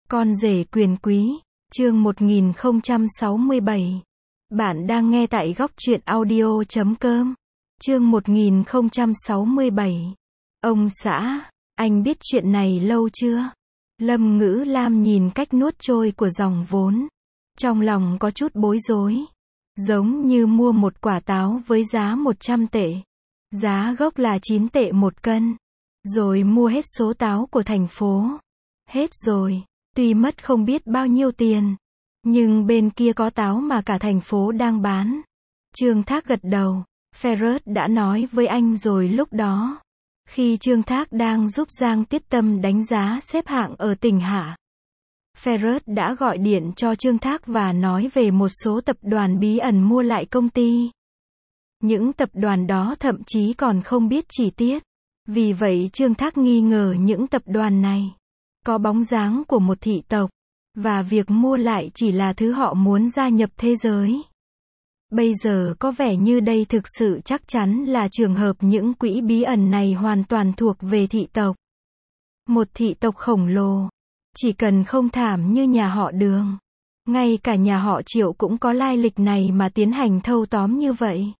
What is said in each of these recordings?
Con rể quyền quý, chương 1067. Bạn đang nghe tại góc truyện audio.com. Chương 1067. Ông xã, anh biết chuyện này lâu chưa? Lâm Ngữ Lam nhìn cách nuốt trôi của dòng vốn. Trong lòng có chút bối rối. Giống như mua một quả táo với giá 100 tệ. Giá gốc là 9 tệ một cân. Rồi mua hết số táo của thành phố. Hết rồi. Tuy mất không biết bao nhiêu tiền, nhưng bên kia có táo mà cả thành phố đang bán. Trương Thác gật đầu. Ferret đã nói với anh rồi lúc đó. Khi Trương Thác đang giúp Giang Tiết Tâm đánh giá xếp hạng ở tỉnh Hạ. Ferret đã gọi điện cho Trương Thác và nói về một số tập đoàn bí ẩn mua lại công ty. Những tập đoàn đó thậm chí còn không biết chi tiết. Vì vậy Trương Thác nghi ngờ những tập đoàn này có bóng dáng của một thị tộc, và việc mua lại chỉ là thứ họ muốn gia nhập thế giới. Bây giờ có vẻ như đây thực sự chắc chắn là trường hợp những quỹ bí ẩn này hoàn toàn thuộc về thị tộc. Một thị tộc khổng lồ. Chỉ cần không thảm như nhà họ Đường. Ngay cả nhà họ Triệu cũng có lai lịch này mà tiến hành thâu tóm như vậy.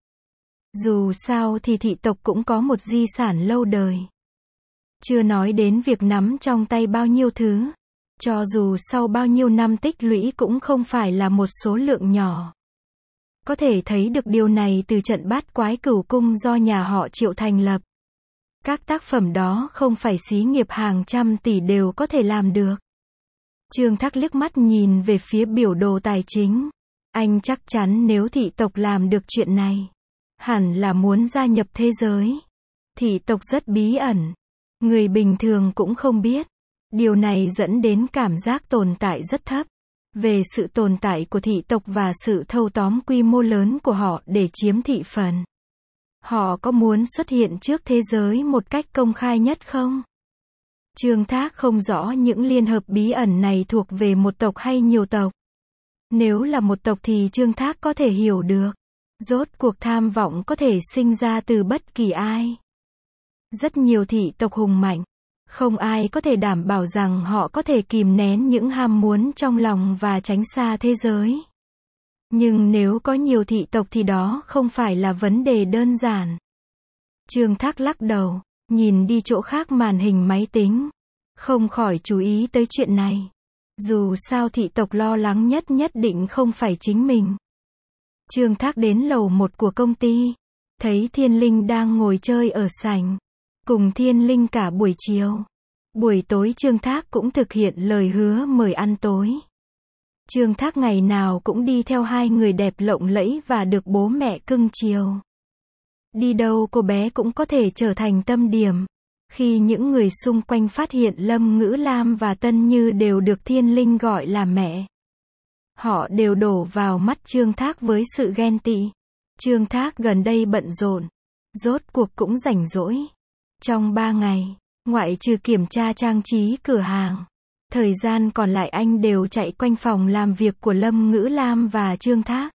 Dù sao thì thị tộc cũng có một di sản lâu đời. Chưa nói đến việc nắm trong tay bao nhiêu thứ. Cho dù sau bao nhiêu năm tích lũy cũng không phải là một số lượng nhỏ. Có thể thấy được điều này từ trận Bát Quái Cửu Cung do nhà họ Triệu thành lập. Các tác phẩm đó không phải xí nghiệp hàng trăm tỷ đều có thể làm được. Trương Thác liếc mắt nhìn về phía biểu đồ tài chính. Anh chắc chắn nếu thị tộc làm được chuyện này, hẳn là muốn gia nhập thế giới. Thị tộc rất bí ẩn. Người bình thường cũng không biết. Điều này dẫn đến cảm giác tồn tại rất thấp. Về sự tồn tại của thị tộc và sự thâu tóm quy mô lớn của họ để chiếm thị phần. Họ có muốn xuất hiện trước thế giới một cách công khai nhất không? Trương Thác không rõ những liên hợp bí ẩn này thuộc về một tộc hay nhiều tộc. Nếu là một tộc thì Trương Thác có thể hiểu được. Rốt cuộc tham vọng có thể sinh ra từ bất kỳ ai. Rất nhiều thị tộc hùng mạnh. Không ai có thể đảm bảo rằng họ có thể kìm nén những ham muốn trong lòng và tránh xa thế giới. Nhưng nếu có nhiều thị tộc thì đó không phải là vấn đề đơn giản. Trương Thác lắc đầu, nhìn đi chỗ khác màn hình máy tính. Không khỏi chú ý tới chuyện này. Dù sao thị tộc lo lắng nhất định không phải chính mình. Trương Thác đến lầu 1 của công ty. Thấy Thiên Linh đang ngồi chơi ở sảnh. Cùng Thiên Linh cả buổi chiều. Buổi tối Trương Thác cũng thực hiện lời hứa mời ăn tối. Trương Thác ngày nào cũng đi theo hai người đẹp lộng lẫy và được bố mẹ cưng chiều. Đi đâu cô bé cũng có thể trở thành tâm điểm. Khi những người xung quanh phát hiện Lâm Ngữ Lam và Tân Như đều được Thiên Linh gọi là mẹ. Họ đều đổ vào mắt Trương Thác với sự ghen tị. Trương Thác gần đây bận rộn. Rốt cuộc cũng rảnh rỗi. Trong 3 ngày, ngoại trừ kiểm tra trang trí cửa hàng, thời gian còn lại anh đều chạy quanh phòng làm việc của Lâm Ngữ Lam và Trương Thác.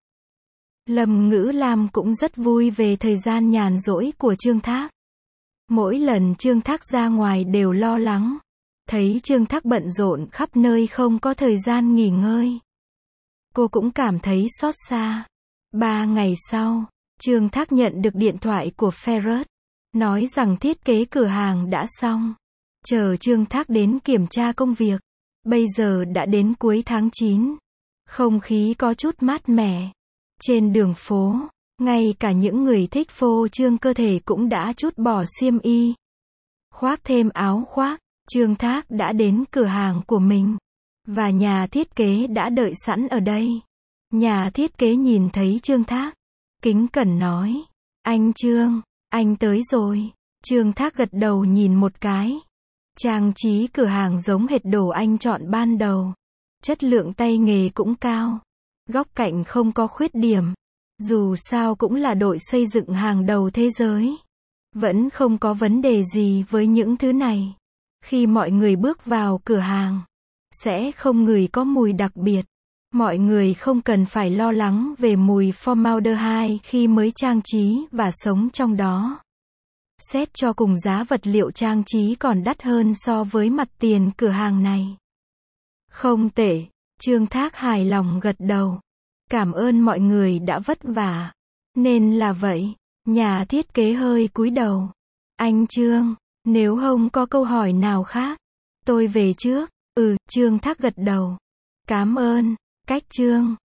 Lâm Ngữ Lam cũng rất vui về thời gian nhàn rỗi của Trương Thác. Mỗi lần Trương Thác ra ngoài đều lo lắng. Thấy Trương Thác bận rộn khắp nơi không có thời gian nghỉ ngơi. Cô cũng cảm thấy xót xa. 3 ngày sau, Trương Thác nhận được điện thoại của Ferret. Nói rằng thiết kế cửa hàng đã xong. Chờ Trương Thác đến kiểm tra công việc. Bây giờ đã đến cuối tháng 9. Không khí có chút mát mẻ. Trên đường phố, ngay cả những người thích phô trương cơ thể cũng đã trút bỏ xiêm y. Khoác thêm áo khoác, Trương Thác đã đến cửa hàng của mình. Và nhà thiết kế đã đợi sẵn ở đây. Nhà thiết kế nhìn thấy Trương Thác. Kính cẩn nói. Anh Trương, anh tới rồi. Trương Thác gật đầu nhìn một cái. Trang trí cửa hàng giống hệt đồ anh chọn ban đầu. Chất lượng tay nghề cũng cao. Góc cạnh không có khuyết điểm. Dù sao cũng là đội xây dựng hàng đầu thế giới. Vẫn không có vấn đề gì với những thứ này. Khi mọi người bước vào cửa hàng, sẽ không ngửi có mùi đặc biệt. Mọi người không cần phải lo lắng về mùi formaldehyde khi mới trang trí và sống trong đó. Xét cho cùng giá vật liệu trang trí còn đắt hơn so với mặt tiền cửa hàng này. Không tệ. Trương Thác hài lòng gật đầu. Cảm ơn mọi người đã vất vả. Nên là vậy. Nhà thiết kế hơi cúi đầu. Anh Trương, nếu không có câu hỏi nào khác, tôi về trước. Trương Thác gật đầu. Cảm ơn. Cách Trương.